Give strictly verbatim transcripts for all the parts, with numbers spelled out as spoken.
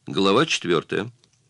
Глава четвертая.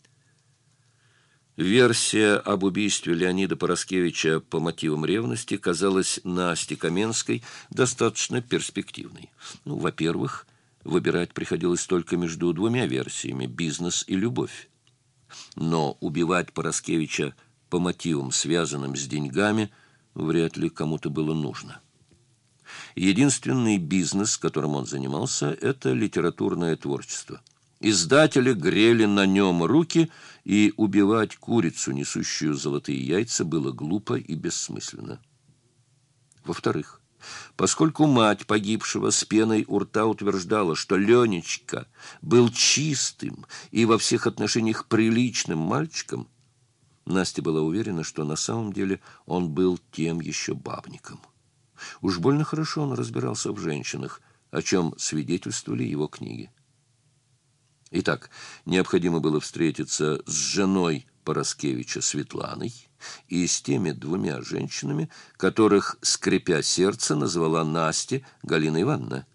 Версия об убийстве Леонида Параскевича по мотивам ревности казалась Насте Каменской достаточно перспективной. Ну, во-первых, выбирать приходилось только между двумя версиями – бизнес и любовь. Но убивать Параскевича по мотивам, связанным с деньгами, вряд ли кому-то было нужно. Единственный бизнес, которым он занимался, это литературное творчество. Издатели грели на нем руки, и убивать курицу, несущую золотые яйца, было глупо и бессмысленно. Во-вторых, поскольку мать погибшего с пеной у рта утверждала, что Ленечка был чистым и во всех отношениях приличным мальчиком, Настя была уверена, что на самом деле он был тем еще бабником. Уж больно хорошо он разбирался в женщинах, о чем свидетельствовали его книги. Итак, необходимо было встретиться с женой Параскевича Светланой и с теми двумя женщинами, которых, скрипя сердце, назвала Настя Галина Ивановна.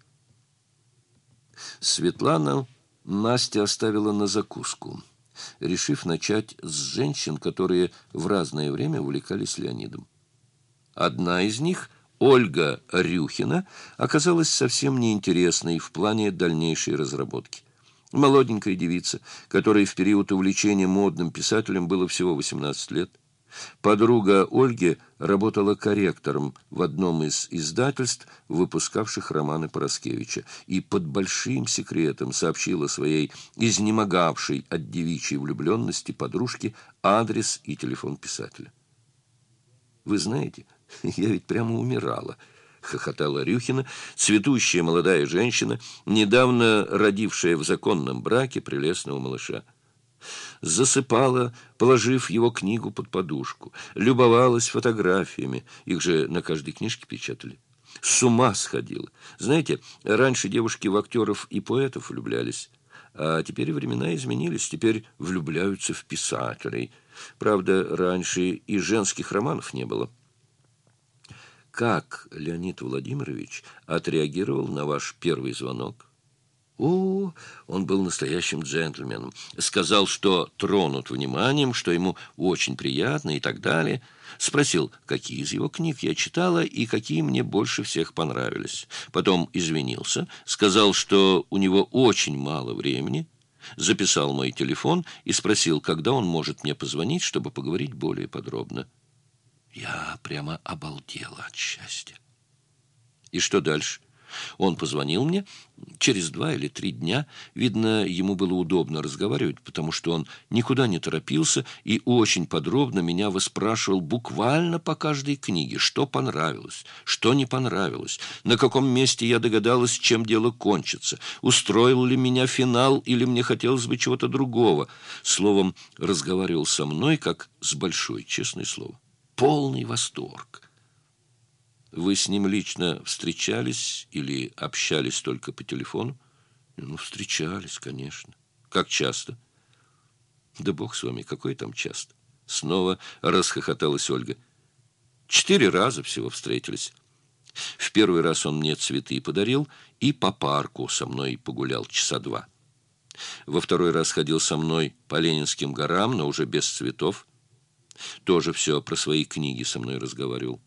Светлану Настя оставила на закуску, решив начать с женщин, которые в разное время увлекались Леонидом. Одна из них, Ольга Рюхина, оказалась совсем неинтересной в плане дальнейшей разработки. Молоденькая девица, которой в период увлечения модным писателем было всего восемнадцать лет. Подруга Ольги работала корректором в одном из издательств, выпускавших романы Параскевича, и под большим секретом сообщила своей изнемогавшей от девичьей влюбленности подружке адрес и телефон писателя. «Вы знаете, я ведь прямо умирала», — хохотала Рюхина, цветущая молодая женщина, недавно родившая в законном браке прелестного малыша. Засыпала, положив его книгу под подушку, любовалась фотографиями, их же на каждой книжке печатали. С ума сходила. Знаете, раньше девушки в актеров и поэтов влюблялись, а теперь времена изменились, теперь влюбляются в писателей. Правда, раньше и женских романов не было. Как Леонид Владимирович отреагировал на ваш первый звонок? О, он был настоящим джентльменом. Сказал, что тронут вниманием, что ему очень приятно и так далее. Спросил, какие из его книг я читала и какие мне больше всех понравились. Потом извинился, сказал, что у него очень мало времени, записал мой телефон и спросил, когда он может мне позвонить, чтобы поговорить более подробно. Я прямо обалдела от счастья. И что дальше? Он позвонил мне через два или три дня. Видно, ему было удобно разговаривать, потому что он никуда не торопился и очень подробно меня выспрашивал буквально по каждой книге, что понравилось, что не понравилось, на каком месте я догадалась, чем дело кончится, устроил ли меня финал или мне хотелось бы чего-то другого. Словом, разговаривал со мной как с большой, честное слово. Полный восторг. Вы с ним лично встречались или общались только по телефону? Ну, встречались, конечно. Как часто? Да бог с вами, какой там часто? Снова расхохоталась Ольга. Четыре раза всего встретились. В первый раз он мне цветы подарил и по парку со мной погулял часа два. Во второй раз ходил со мной по Ленинским горам, но уже без цветов. Тоже все про свои книги со мной разговаривал.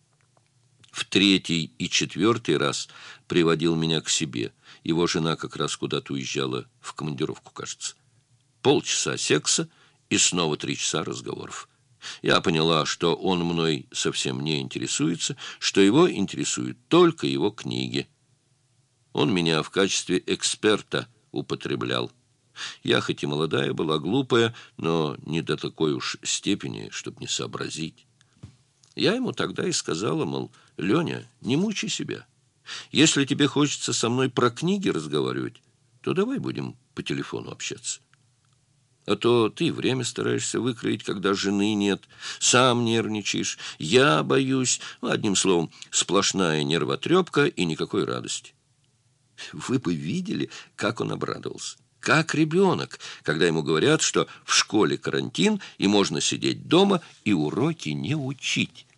В третий и четвертый раз приводил меня к себе. Его жена как раз куда-то уезжала в командировку, кажется. Полчаса секса и снова три часа разговоров. Я поняла, что он мной совсем не интересуется, что его интересуют только его книги. Он меня в качестве эксперта употреблял. Я хоть и молодая была, глупая, но не до такой уж степени, чтобы не сообразить. Я ему тогда и сказала, мол, Леня, не мучай себя. Если тебе хочется со мной про книги разговаривать, то давай будем по телефону общаться. А то ты время стараешься выкроить, когда жены нет, сам нервничаешь, я боюсь. Ну, одним словом, сплошная нервотрепка и никакой радости. Вы бы видели, как он обрадовался. Как ребенок, когда ему говорят, что в школе карантин, и можно сидеть дома и уроки не учить.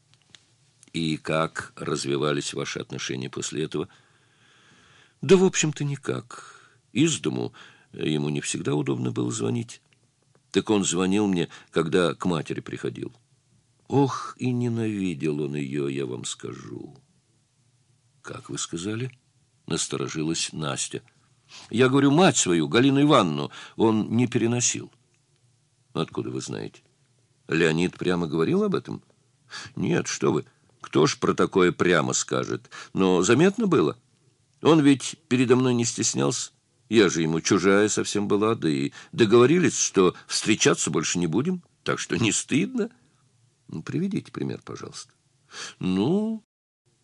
И как развивались ваши отношения после этого? Да, в общем-то, никак. Из дому Ему не всегда удобно было звонить. Так он звонил мне, когда к матери приходил. Ох, и ненавидел он ее, я вам скажу. Как вы сказали? Насторожилась Настя. Я говорю, мать свою, Галину Ивановну, он не переносил. Откуда вы знаете? Леонид прямо говорил об этом? Нет, что вы, кто ж про такое прямо скажет? Но заметно было. Он ведь передо мной не стеснялся. Я же ему чужая совсем была, да и договорились, что встречаться больше не будем, так что не стыдно. Ну, приведите пример, пожалуйста. Ну,